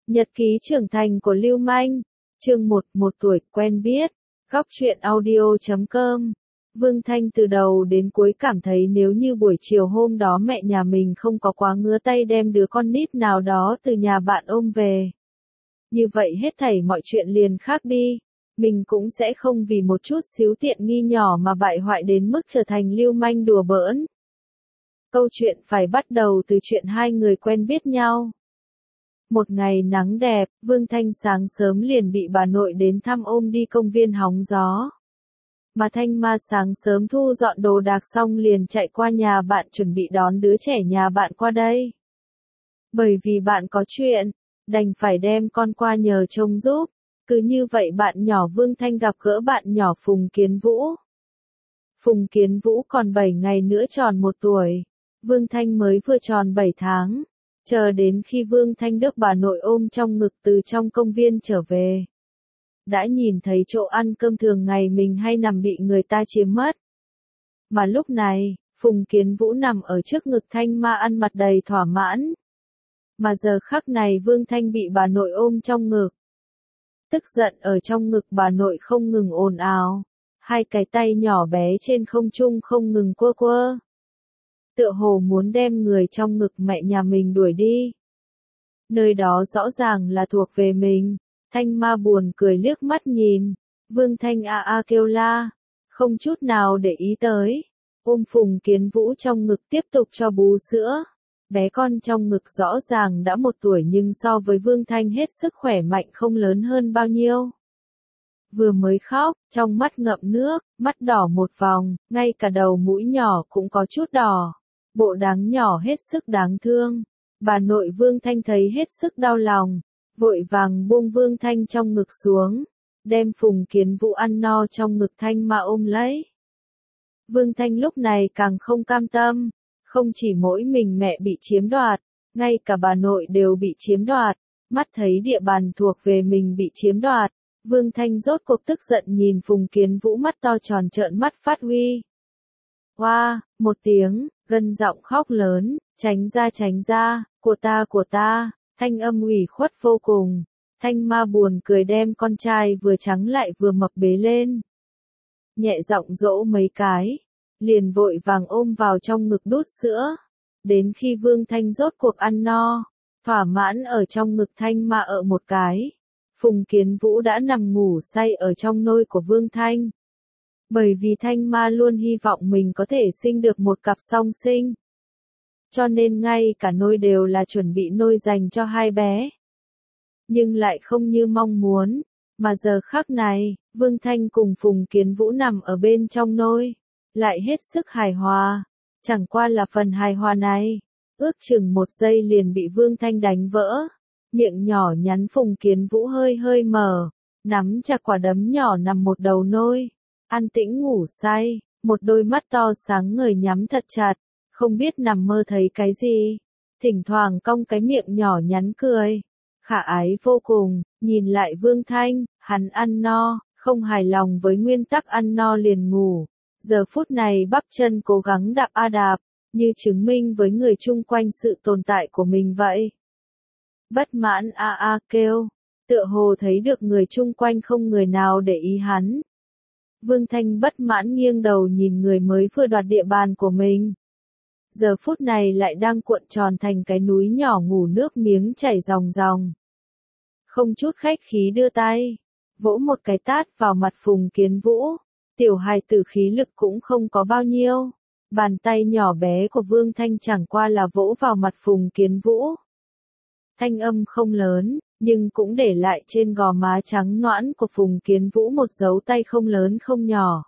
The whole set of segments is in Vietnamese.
Nhật ký trưởng thành của Lưu Manh, chương 1, 1 tuổi, quen biết, góc truyện audio.com. Vương Thanh từ đầu đến cuối cảm thấy nếu như buổi chiều hôm đó mẹ nhà mình không có quá ngứa tay đem đứa con nít nào đó từ nhà bạn ôm về. Như vậy hết thảy mọi chuyện liền khác đi, mình cũng sẽ không vì một chút xíu tiện nghi nhỏ mà bại hoại đến mức trở thành lưu manh đùa bỡn. Câu chuyện phải bắt đầu từ chuyện hai người quen biết nhau. Một ngày nắng đẹp, Vương Thanh sáng sớm liền bị bà nội đến thăm ôm đi công viên hóng gió. Mà Thanh Ma sáng sớm thu dọn đồ đạc xong liền chạy qua nhà bạn chuẩn bị đón đứa trẻ nhà bạn qua đây. Bởi vì bạn có chuyện, đành phải đem con qua nhờ trông giúp. Cứ như vậy bạn nhỏ Vương Thanh gặp gỡ bạn nhỏ Phùng Kiến Vũ. Phùng Kiến Vũ còn 7 ngày nữa tròn 1 tuổi. Vương Thanh mới vừa tròn 7 tháng. Chờ đến khi Vương Thanh được bà nội ôm trong ngực từ trong công viên trở về. Đã nhìn thấy chỗ ăn cơm thường ngày mình hay nằm bị người ta chiếm mất. Mà lúc này, Phùng Kiến Vũ nằm ở trước ngực Thanh Ma ăn mặt đầy thỏa mãn. Mà giờ khắc này Vương Thanh bị bà nội ôm trong ngực. Tức giận ở trong ngực bà nội không ngừng ồn ào. Hai cái tay nhỏ bé trên không trung không ngừng quơ quơ. Tựa hồ muốn đem người trong ngực mẹ nhà mình đuổi đi. Nơi đó rõ ràng là thuộc về mình. Thanh Ma buồn cười liếc mắt nhìn. Vương Thanh kêu la. Không chút nào để ý tới. Ôm Phùng Kiến Vũ trong ngực tiếp tục cho bú sữa. Bé con trong ngực rõ ràng đã 1 tuổi nhưng so với Vương Thanh hết sức khỏe mạnh không lớn hơn bao nhiêu. Vừa mới khóc, trong mắt ngậm nước, mắt đỏ một vòng, ngay cả đầu mũi nhỏ cũng có chút đỏ. Bộ dáng nhỏ hết sức đáng thương. Bà nội Vương Thanh thấy hết sức đau lòng, vội vàng buông Vương Thanh trong ngực xuống, đem Phùng Kiến Vũ ăn no trong ngực Thanh Ma ôm lấy. Vương Thanh lúc này càng không cam tâm, không chỉ mỗi mình mẹ bị chiếm đoạt, ngay cả bà nội đều bị chiếm đoạt, mắt thấy địa bàn thuộc về mình bị chiếm đoạt, Vương Thanh rốt cuộc tức giận nhìn Phùng Kiến Vũ mắt to tròn trợn mắt phát huy. Hoa, một tiếng, gân giọng khóc lớn, tránh ra, của ta, thanh âm ủy khuất vô cùng. Thanh Ma buồn cười đem con trai vừa trắng lại vừa mập bế lên. Nhẹ giọng dỗ mấy cái, liền vội vàng ôm vào trong ngực đút sữa. Đến khi Vương Thanh rốt cuộc ăn no, thỏa mãn ở trong ngực Thanh Ma ở một cái. Phùng Kiến Vũ đã nằm ngủ say ở trong nôi của Vương Thanh. Bởi vì Thanh Ma luôn hy vọng mình có thể sinh được một cặp song sinh. Cho nên ngay cả nôi đều là chuẩn bị nôi dành cho hai bé. Nhưng lại không như mong muốn, mà giờ khắc này, Vương Thanh cùng Phùng Kiến Vũ nằm ở bên trong nôi, lại hết sức hài hòa. Chẳng qua là phần hài hòa này, ước chừng 1 giây liền bị Vương Thanh đánh vỡ. Miệng nhỏ nhắn Phùng Kiến Vũ hơi mở, nắm chặt quả đấm nhỏ nằm một đầu nôi. An tĩnh ngủ say, một đôi mắt to sáng ngời nhắm thật chặt, không biết nằm mơ thấy cái gì. Thỉnh thoảng cong cái miệng nhỏ nhắn cười. Khả ái vô cùng, nhìn lại Vương Thanh, hắn ăn no, không hài lòng với nguyên tắc ăn no liền ngủ. Giờ phút này bắp chân cố gắng đạp đạp, như chứng minh với người chung quanh sự tồn tại của mình vậy. Bất mãn kêu, tựa hồ thấy được người chung quanh không người nào để ý hắn. Vương Thanh bất mãn nghiêng đầu nhìn người mới vừa đoạt địa bàn của mình. Giờ phút này lại đang cuộn tròn thành cái núi nhỏ ngủ nước miếng chảy ròng ròng. Không chút khách khí đưa tay, vỗ một cái tát vào mặt Phùng Kiến Vũ. Tiểu hài tử khí lực cũng không có bao nhiêu. Bàn tay nhỏ bé của Vương Thanh chẳng qua là vỗ vào mặt Phùng Kiến Vũ. Thanh âm không lớn, nhưng cũng để lại trên gò má trắng nõn của Phùng Kiến Vũ một dấu tay không lớn không nhỏ.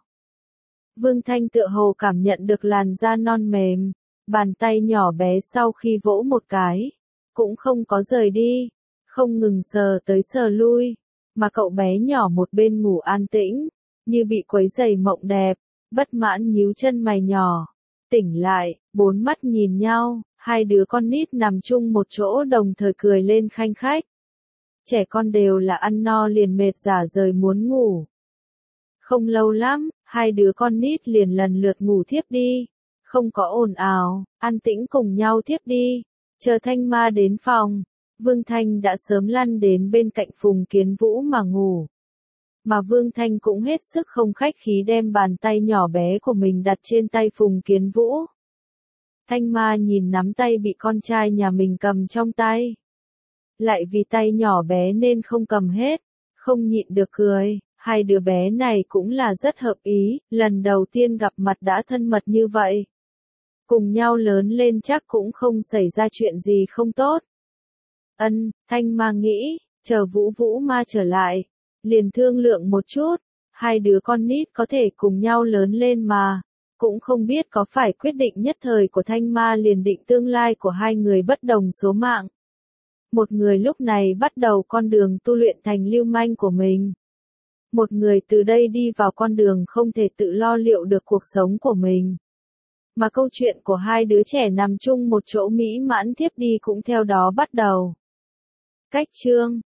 Vương Thanh tựa hồ cảm nhận được làn da non mềm, bàn tay nhỏ bé sau khi vỗ một cái, cũng không có rời đi, không ngừng sờ tới sờ lui, mà cậu bé nhỏ một bên ngủ an tĩnh, như bị quấy rầy mộng đẹp, bất mãn nhíu chân mày nhỏ. Tỉnh lại, 4 mắt nhìn nhau, hai đứa con nít nằm chung một chỗ đồng thời cười lên khanh khách. Trẻ con đều là ăn no liền mệt rả rời muốn ngủ. Không lâu lắm, hai đứa con nít liền lần lượt ngủ thiếp đi. Không có ồn ào, an tĩnh cùng nhau thiếp đi. Chờ Thanh Ma đến phòng, Vương Thanh đã sớm lăn đến bên cạnh Phùng Kiến Vũ mà ngủ. Mà Vương Thanh cũng hết sức không khách khí đem bàn tay nhỏ bé của mình đặt trên tay Phùng Kiến Vũ. Thanh Ma nhìn nắm tay bị con trai nhà mình cầm trong tay. Lại vì tay nhỏ bé nên không cầm hết, không nhịn được cười, hai đứa bé này cũng là rất hợp ý, lần đầu tiên gặp mặt đã thân mật như vậy. Cùng nhau lớn lên chắc cũng không xảy ra chuyện gì không tốt. Thanh Ma nghĩ, chờ Vũ Vũ Ma trở lại, liền thương lượng một chút, hai đứa con nít có thể cùng nhau lớn lên mà, cũng không biết có phải quyết định nhất thời của Thanh Ma liền định tương lai của hai người bất đồng số mạng. Một người lúc này bắt đầu con đường tu luyện thành lưu manh của mình. Một người từ đây đi vào con đường không thể tự lo liệu được cuộc sống của mình. Mà câu chuyện của hai đứa trẻ nằm chung một chỗ mỹ mãn tiếp đi cũng theo đó bắt đầu. Cách chương